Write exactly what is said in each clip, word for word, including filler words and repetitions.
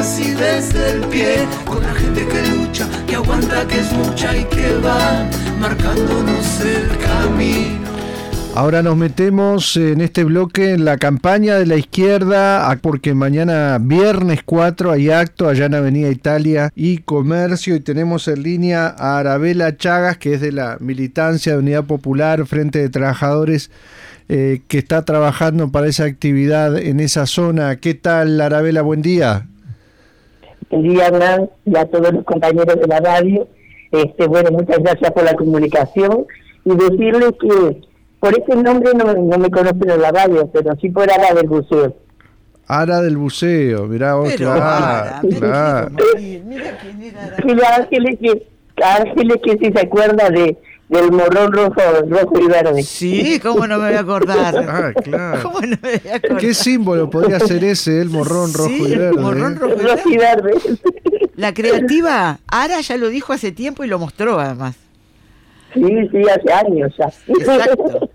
así desde el pie, con la gente que lucha, que aguanta, que es mucha y que va marcándonos el camino. Ahora nos metemos en este bloque en la campaña de la izquierda, porque mañana viernes cuatro hay acto allá en Avenida Italia y Comercio, y tenemos en línea a Arabela Chagas, que es de la militancia de Unidad Popular, Frente de Trabajadores, eh, que está trabajando para esa actividad en esa zona. ¿Qué tal, Arabela? Buen día. Buen día, Hernán, y a todos los compañeros de la radio. Este, bueno, muchas gracias por la comunicación, y decirles que por ese nombre no, no me conocen en la radio, pero sí por Ara del Buceo. Ara del Buceo, mirá vos, pero claro, Ara, claro. Mira quién era Ara. Y la Ángeles que, Ángeles que sí se acuerda de del morrón rojo, rojo y verde. Sí, cómo no me voy a acordar. Ah, claro. ¿Cómo no me voy a acordar? ¿Qué símbolo podría ser ese, el morrón rojo Sí, y verde? morrón rojo y Rojo y verde. La creativa Ara ya lo dijo hace tiempo y lo mostró además. Sí, sí, hace años ya. Exacto.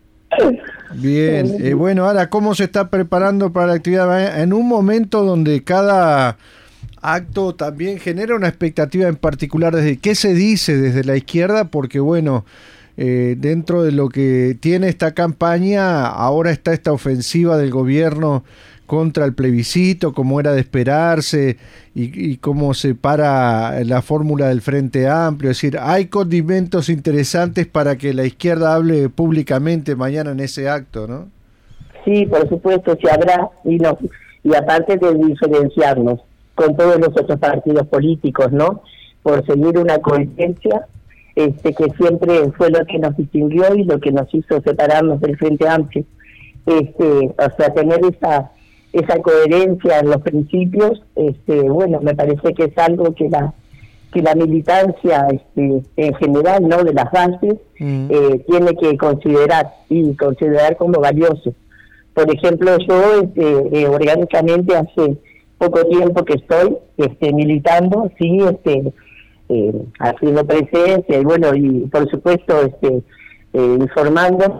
Bien, eh, bueno, ahora, ¿cómo se está preparando para la actividad? En un momento donde cada acto también genera una expectativa en particular, desde qué se dice desde la izquierda, porque bueno, eh, dentro de lo que tiene esta campaña, ahora está esta ofensiva del gobierno contra el plebiscito, como era de esperarse, y, y cómo se para la fórmula del Frente Amplio. Es decir, hay condimentos interesantes para que la izquierda hable públicamente mañana en ese acto, ¿no? Sí, por supuesto, se habrá, y, no, y aparte de diferenciarnos con todos los otros partidos políticos, ¿no? Por seguir una coherencia este, que siempre fue lo que nos distinguió y lo que nos hizo separarnos del Frente Amplio. Este, o sea, tener esa esa coherencia en los principios, este, bueno, me parece que es algo que la que la militancia este, en general, ¿no?, de las bases, mm. eh, tiene que considerar y considerar como valioso. Por ejemplo, yo este, eh, orgánicamente hace poco tiempo que estoy este, militando, sí, este, eh, haciendo presencia y bueno, y por supuesto este, eh, informándome.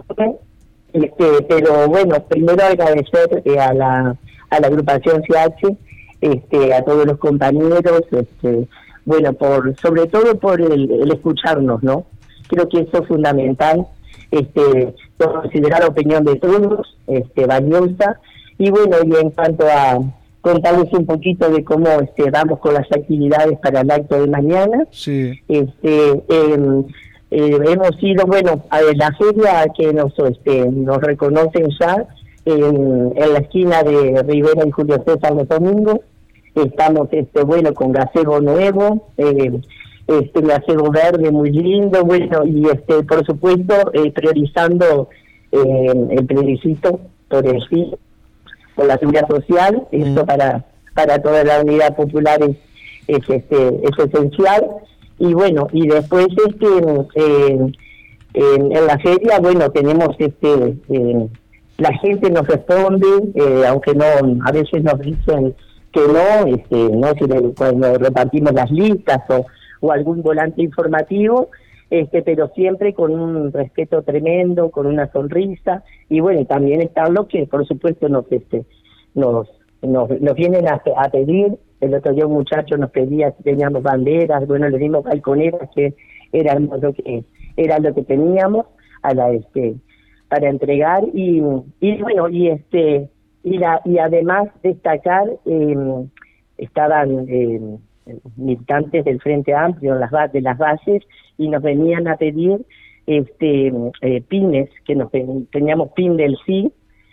Este, pero bueno, primero agradecer eh, a la a la agrupación C H, este, a todos los compañeros, este, bueno, por sobre todo por el, el escucharnos, ¿no? Creo que eso es fundamental, este, considerar la opinión de todos, este, valiosa, y bueno, y en cuanto a contarles un poquito de cómo este, vamos con las actividades para el acto de mañana, sí. este, eh, Eh, hemos ido, bueno, a la feria que nos este, nos reconocen ya en, en la esquina de Rivera y Julio César los domingos. Estamos, este bueno, con gazebo nuevo, eh, este gazebo verde muy lindo, bueno, y este por supuesto eh, priorizando eh, el plebiscito por el sí, por la seguridad social. Mm. Esto para para toda la unidad popular es, es este es esencial. Y bueno, y después este eh, en, en la feria, bueno, tenemos este eh, la gente nos responde, eh, aunque no, a veces nos dicen que no, este no si le, cuando repartimos las listas o, o algún volante informativo, este pero siempre con un respeto tremendo, con una sonrisa, y bueno, también están los que por supuesto nos este nos nos, nos vienen a, a pedir. El otro día un muchacho nos pedía si teníamos banderas, bueno, le dimos balconeras, que era lo que era lo que teníamos a la este para entregar, y y bueno, y este y la y además destacar eh, estaban eh, militantes del Frente Amplio en las de las bases, y nos venían a pedir este eh, pines, que nos teníamos pin del sí,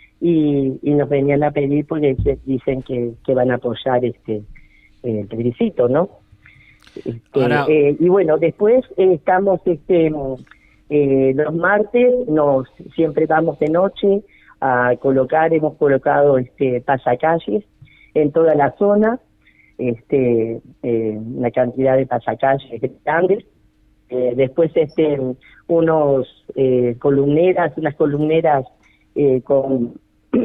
y, y nos venían a pedir porque dicen que, que van a apoyar este el plebiscito, ¿no? Este, Ahora... eh, y bueno, después eh, estamos este eh, los martes, nos siempre vamos de noche a colocar, hemos colocado este pasacalles en toda la zona, este eh, una cantidad de pasacalles grandes. Eh, después este unos eh, columneras, unas columneras eh, con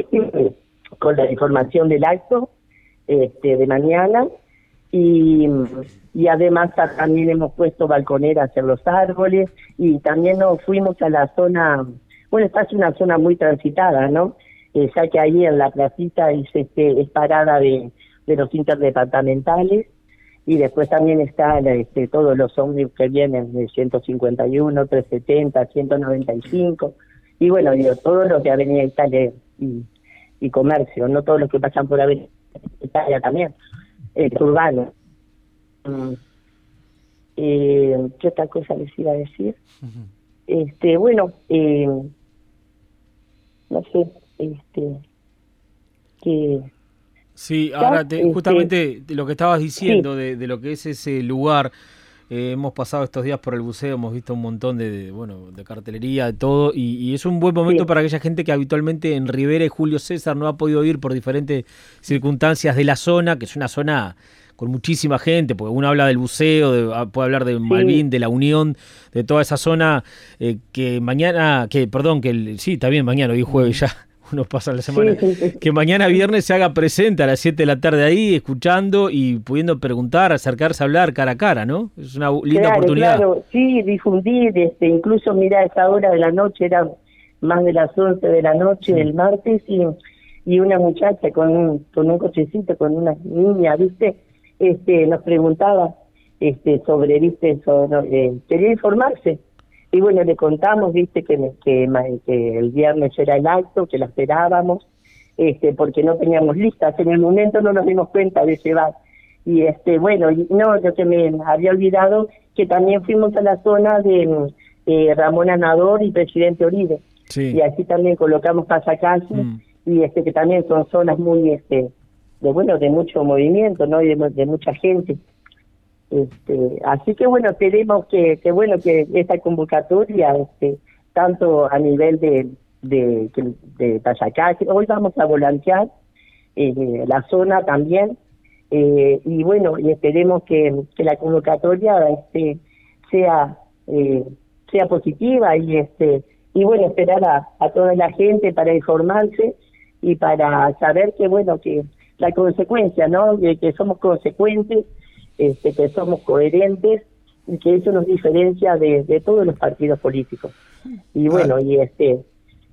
con la información del acto este de mañana, y y además también hemos puesto balconeras en los árboles, y también nos fuimos a la zona, bueno, esta es una zona muy transitada, ¿no? Eh, ya que ahí en la placita es este es parada de de los interdepartamentales, y después también están este, todos los ómnibus que vienen de ciento cincuenta y uno, trescientos setenta, ciento noventa y cinco, y bueno, digo, todos los de Avenida Italia y, y Comercio, no todos los que pasan por Avenida Italia también, eh, urbano. Mm. Eh, ¿Qué otra cosa les iba a decir? Uh-huh. Este, bueno, eh, no sé, este, que... Sí, ahora te, justamente lo que estabas diciendo sí. de, de lo que es ese lugar, eh, hemos pasado estos días por el buceo, hemos visto un montón de, de bueno de cartelería, de todo, y, y es un buen momento sí. para aquella gente que habitualmente en Rivera y Julio César no ha podido ir por diferentes circunstancias de la zona, que es una zona con muchísima gente, porque uno habla del buceo, de, puede hablar de Malvin, sí. de la Unión, de toda esa zona, eh, que mañana, que perdón, que el, sí, está bien, mañana, hoy jueves ya, uno pasa la semana, sí, sí, sí. que mañana viernes se haga presente a las siete de la tarde ahí, escuchando y pudiendo preguntar, acercarse a hablar cara a cara, ¿no? Es una linda claro, oportunidad. Claro, sí, difundir, este, incluso mira, esa hora de la noche, era más de las once de la noche del sí. martes, y, y una muchacha con un, con un cochecito, con una niña, ¿viste? Este, nos preguntaba este, sobre, ¿viste? Sobre, eh, quería informarse. Y bueno, le contamos, viste, que, que, que el viernes era el acto, que la esperábamos, este, porque no teníamos listas. En el momento no nos dimos cuenta de llevar. Y este, bueno, no, lo que me había olvidado, que también fuimos a la zona de eh, Ramón Anador y Presidente Oribe. Sí. Y así también colocamos pasacalles, mm. y este, que también son zonas muy, este, de bueno, de mucho movimiento, ¿no? Y de, de mucha gente. Este, así que bueno, queremos que, que bueno que esta convocatoria, este, tanto a nivel de de, de, de Tayacá, hoy vamos a volantear eh, la zona también, eh, y bueno, y esperemos que, que la convocatoria este, sea eh, sea positiva, y este y bueno, esperar a, a toda la gente para informarse y para saber que bueno, que la consecuencia, ¿no? Que, que somos consecuentes, Este, que somos coherentes, y que eso nos diferencia de, de todos los partidos políticos. Y bueno, ah, y este...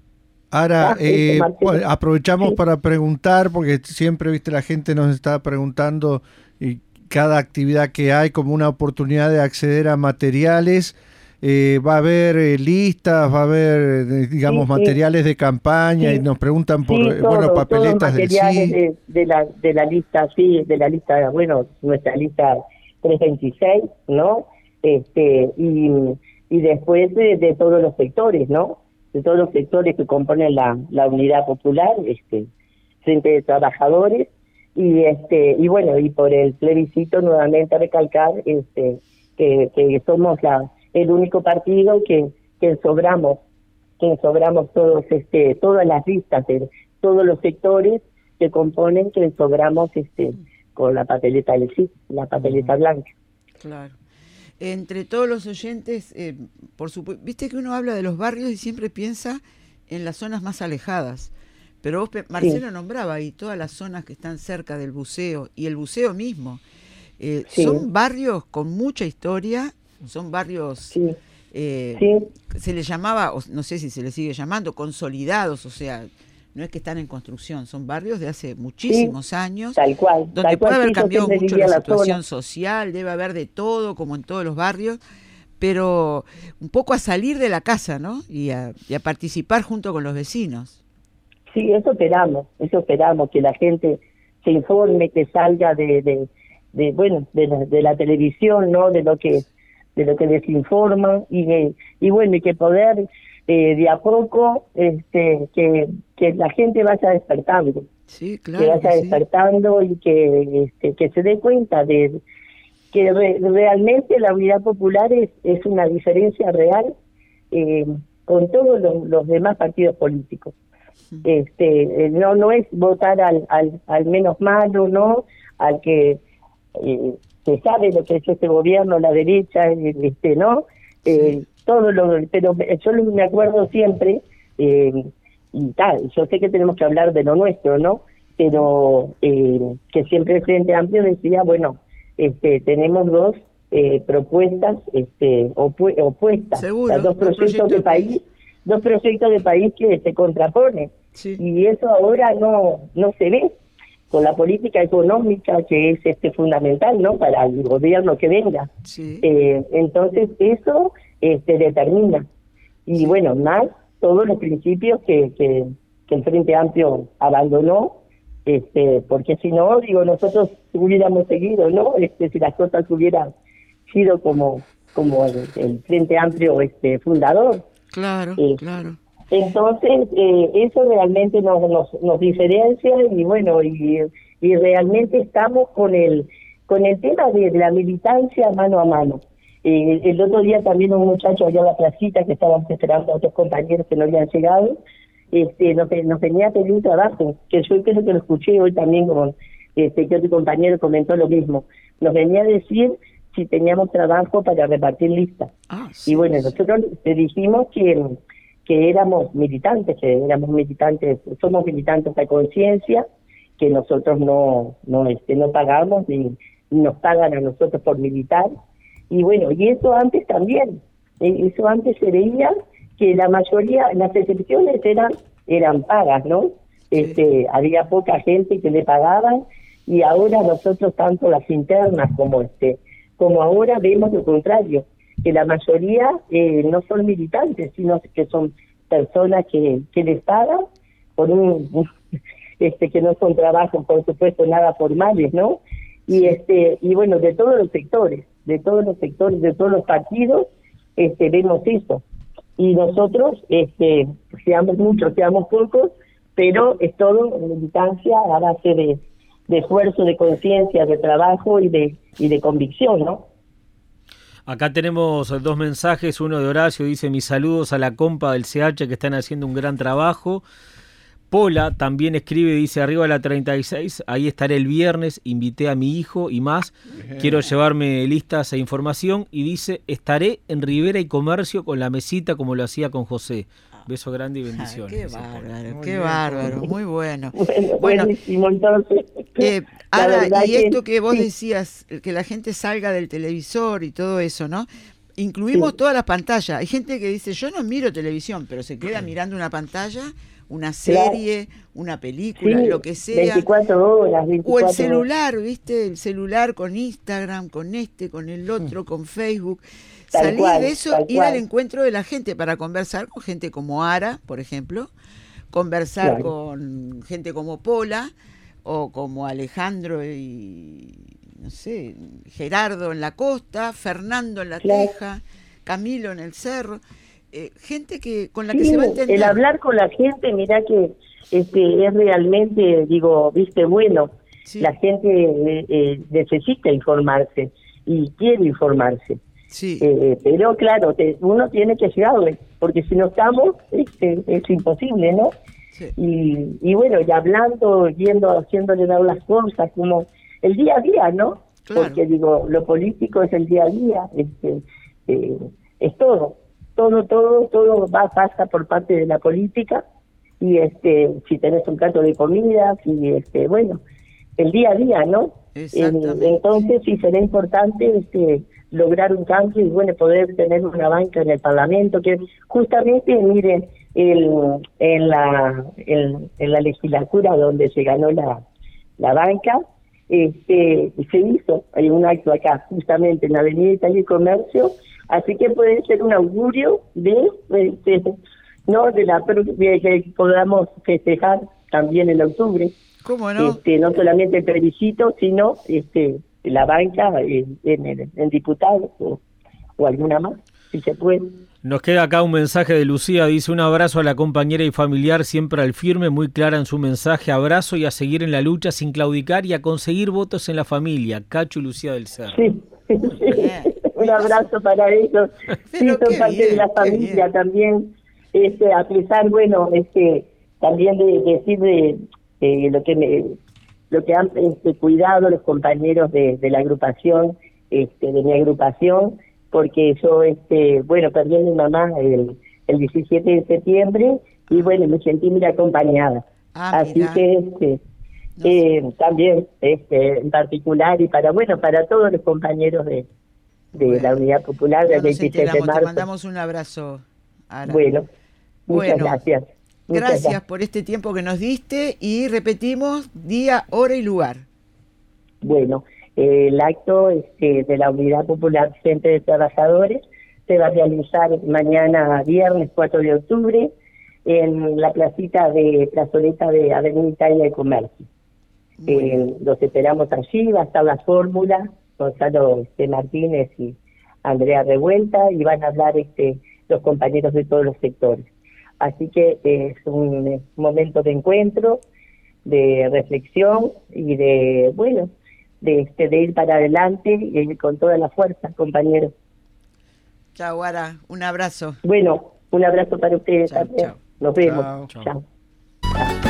Ahora, ah, eh, bueno, aprovechamos sí. para preguntar, porque siempre, viste, la gente nos está preguntando, y cada actividad que hay como una oportunidad de acceder a materiales. Eh, va a haber eh, listas, va a haber, eh, digamos, sí, materiales sí. de campaña, sí. y nos preguntan por, sí, todo, bueno, papeletas del sí. De, de, la, de la lista, sí, de la lista, bueno, nuestra lista trescientos veintiséis, ¿no? Este, y, y después de, de todos los sectores, ¿no? De todos los sectores que componen la, la Unidad Popular, este, Frente de Trabajadores, y este, y bueno, y por el plebiscito nuevamente recalcar este, que, que somos la el único partido que, que sobramos, que sobramos todos, este, todas las listas de todos los sectores que componen, que sobramos este con la papeleta del sí, la papeleta uh-huh. blanca. Claro. Entre todos los oyentes, eh, por supuesto, viste que uno habla de los barrios y siempre piensa en las zonas más alejadas, pero vos, Marcelo, sí. nombraba ahí todas las zonas que están cerca del buceo, y el buceo mismo. Eh, sí. Son barrios con mucha historia. Son barrios, sí. Eh, sí. se les llamaba, no sé si se les sigue llamando, consolidados, o sea, no es que están en construcción, son barrios de hace muchísimos sí, años, tal cual, donde tal puede cual, haber sí, cambiado mucho la, la situación zona. social, debe haber de todo, como en todos los barrios, pero un poco a salir de la casa, ¿no? Y a, y a participar junto con los vecinos. Sí, eso esperamos, eso esperamos, que la gente se informe, que salga de, de, de bueno, de la, de la televisión, ¿no? De lo que de lo que desinforman, y, eh, y bueno, y que poder eh, de a poco este que, que la gente vaya despertando, sí, claro, que vaya que despertando sí. y que este, que se dé cuenta de que re, realmente la Unidad Popular es, es una diferencia real eh, con todos los, los demás partidos políticos. Sí. Este no no es votar al, al, al menos malo, no al que eh, se sabe lo que es este gobierno, la derecha, este, ¿no? Eh, sí. Todo lo, pero yo me acuerdo siempre, eh, y tal, yo sé que tenemos que hablar de lo nuestro, ¿no? Pero eh, que siempre el Frente Amplio decía, bueno, este, tenemos dos eh, propuestas este, opu opuestas, seguro, o sea, dos proyectos proyecto de país, dos proyectos de país que se contraponen, sí. y eso ahora no no se ve. con la política económica que es este fundamental, ¿no? Para el gobierno que venga. Sí. Eh, entonces eso este, determina. Y bueno, más todos los principios que, que, que el Frente Amplio abandonó, este, porque si no, digo, nosotros hubiéramos seguido, ¿no? Este, si las cosas hubieran sido como, como el, el Frente Amplio este, fundador. Claro, eh, claro. Entonces, eh, eso realmente nos, nos, nos diferencia y bueno, y, y realmente estamos con el con el tema de la militancia mano a mano. Eh, el otro día también un muchacho allá en la placita, que estábamos esperando a otros compañeros que no habían llegado, este, nos, nos venía a pedir un trabajo, que yo creo que lo escuché hoy también, como este, que otro compañero comentó lo mismo. Nos venía a decir si teníamos trabajo para repartir listas. Ah, sí, y bueno, sí. nosotros le dijimos que... que éramos militantes, que éramos militantes, somos militantes de conciencia, que nosotros no no este no pagamos ni nos pagan a nosotros por militar. Y bueno, y eso antes también, eso antes se veía que la mayoría, las excepciones eran eran pagas, ¿no? Este, había poca gente que le pagaban y ahora nosotros, tanto las internas como este como ahora, vemos lo contrario, que la mayoría eh, no son militantes, sino que son personas que, que les pagan por un, un este que no son trabajos, por supuesto, nada formales, ¿no? Y este y bueno, de todos los sectores, de todos los sectores, de todos los partidos, este vemos eso. Y nosotros, este seamos muchos, seamos pocos, pero es todo militancia a base de, de esfuerzo, de conciencia, de trabajo y de y de convicción, ¿no? Acá tenemos dos mensajes, uno de Horacio, dice mis saludos a la compa del C H que están haciendo un gran trabajo. Pola también escribe, dice arriba la treinta y seis, ahí estaré el viernes, invité a mi hijo y más, bien. Quiero llevarme listas e información y dice estaré en Rivera y Comercio con la mesita como lo hacía con José. Beso grande y bendiciones. Ay, qué bárbaro, qué bien, bárbaro, muy bueno. Bueno, buenísimo, entonces. Eh, Ada, y que, esto que vos sí. decías, que la gente salga del televisor y todo eso, ¿no? Incluimos sí. todas las pantallas. Hay gente que dice, yo no miro televisión, pero se queda mirando una pantalla, una serie, claro. una película, sí, lo que sea. veinticuatro horas, veinticuatro o el celular, horas. ¿Viste? El celular con Instagram, con este, con el otro, con Facebook. Tal Salir cual, de eso, ir cual. al encuentro de la gente para conversar con gente como Ara, por ejemplo, conversar claro. con gente como Pola, o como Alejandro y, no sé, Gerardo en la costa, Fernando en la claro. Teja, Camilo en el cerro, eh, gente que con la sí, que se va a entender. El hablar con la gente, mirá que este es realmente, digo, viste, bueno, sí. la gente eh, eh, necesita informarse y quiere informarse. Sí. Eh, pero claro, te, uno tiene que llegarle, porque si no estamos, este, es imposible, ¿no? Sí. Y, y bueno, y hablando, yendo, haciéndole dar las cosas, como el día a día, ¿no? Claro. Porque digo, lo político es el día a día, este, eh, es todo, todo, todo, todo va, pasa por parte de la política, y este, si tenés un plato de comida, y este, bueno, el día a día, ¿no? Eh, entonces sí será importante este lograr un cambio y bueno, poder tener una banca en el Parlamento, que justamente, miren, el, en la en, en la legislatura donde se ganó la, la banca, este se hizo, hay un acto acá, justamente en la Avenida Italia y Comercio, así que puede ser un augurio de, de, de no de la de que podamos festejar también en octubre. ¿Cómo no? Este, no solamente el plebiscito, sino este la banca en, en, en diputados o, o alguna más, si se puede. Nos queda acá un mensaje de Lucía, dice un abrazo a la compañera y familiar, siempre al firme, muy clara en su mensaje, abrazo y a seguir en la lucha sin claudicar y a conseguir votos en la familia. Cacho y Lucía del Cerro. Sí, sí. Un abrazo para ellos, sí, son parte bien, de la familia también, este, a pesar, bueno, este, también de, de decir de eh, lo que me lo que han este, cuidado los compañeros de, de la agrupación, este, de mi agrupación, porque yo, este, bueno, perdí a mi mamá el, el diecisiete de septiembre y bueno, me sentí muy acompañada. Ah, así mira. que este, no eh, sé. también, este, en particular y para, bueno, para todos los compañeros de, de bueno, la Unidad Popular del veintiséis de marzo. Te mandamos un abrazo, Ara. Bueno, muchas bueno. gracias. gracias, gracias por este tiempo que nos diste y repetimos día, hora y lugar. Bueno, eh, el acto este, de la Unidad Popular Frente de Trabajadores se va a realizar mañana viernes cuatro de octubre en la placita de plazoleta de Avenida Italia de Comercio. Eh, los esperamos allí, va a estar la fórmula, Gonzalo este, Martínez y Andrea Revuelta, y van a hablar este, los compañeros de todos los sectores. Así que eh, es un eh, momento de encuentro, de reflexión y de, bueno, de, este, de ir para adelante y ir con toda la fuerza, compañeros. Chao, Ara, un abrazo. Bueno, un abrazo para ustedes chau, también. Chau. Nos vemos. Chao. Chao. Chao.